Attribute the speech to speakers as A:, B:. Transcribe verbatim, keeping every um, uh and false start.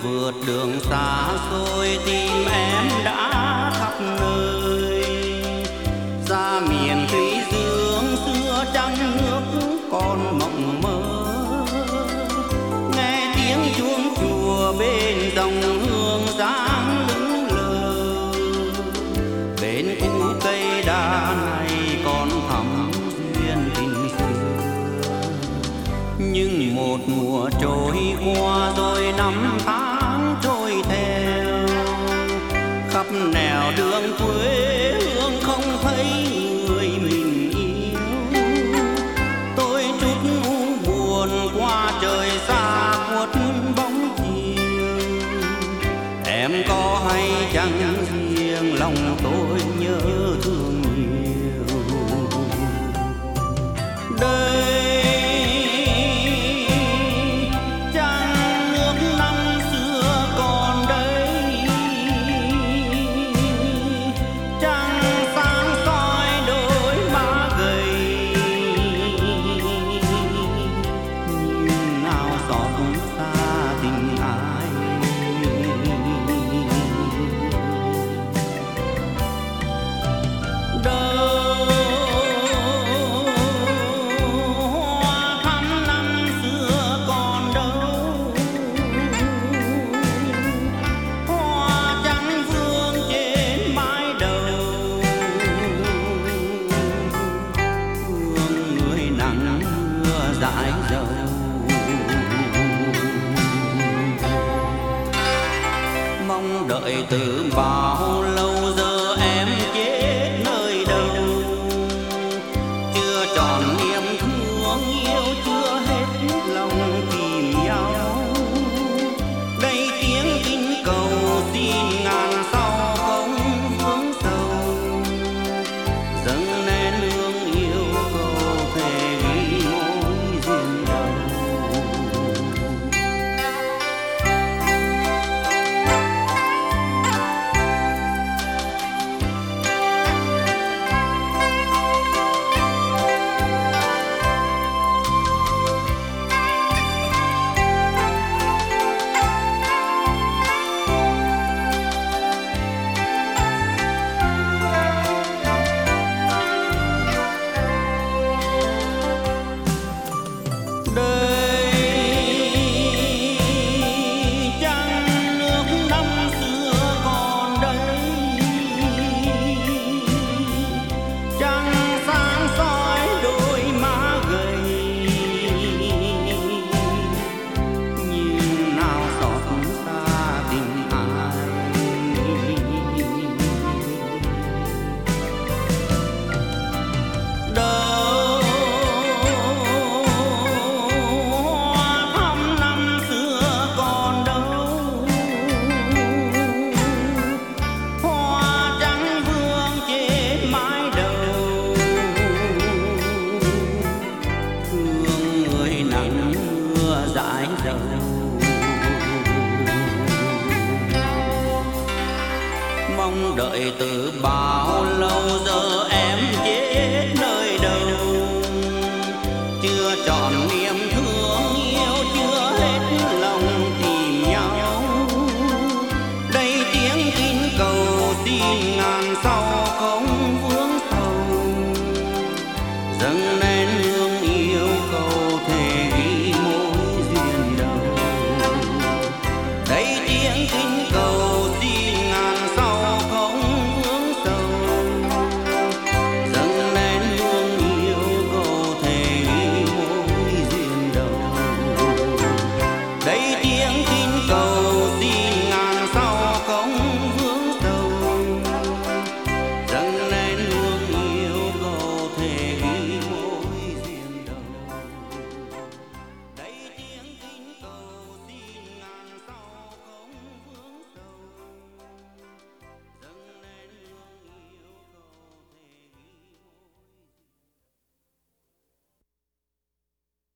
A: vượt đường xa xôi tìm em đã khắp nơi. Ra miền Thủy Dương xưa trăng nước còn mộng mơ, nghe tiếng chuông chùa bên dòng hương dáng lững lờ. Bên cũ cây đa này còn thắm duyên tình xưa, nhưng một mùa trôi qua rồi năm tháng trôi theo. Khắp nẻo đường quê hương không thấy người mình yêu. Tôi chút u buồn qua trời xa khuất bóng chiều. Em có hay chăng riêng lòng tôi nhớ thương nhiều. Đây dãi dầu. Mong đợi từ bao lâu giờ em chết nơi đâu. Chưa tròn niềm thương yêu, chưa hết lòng tìm nhau. Đây tiếng kinh cầu xin ngàn sau không vướng sâu. Dâng nén hương yêu cầu thề ghi mối duyên đầu. Dãi dầu mong đợi từ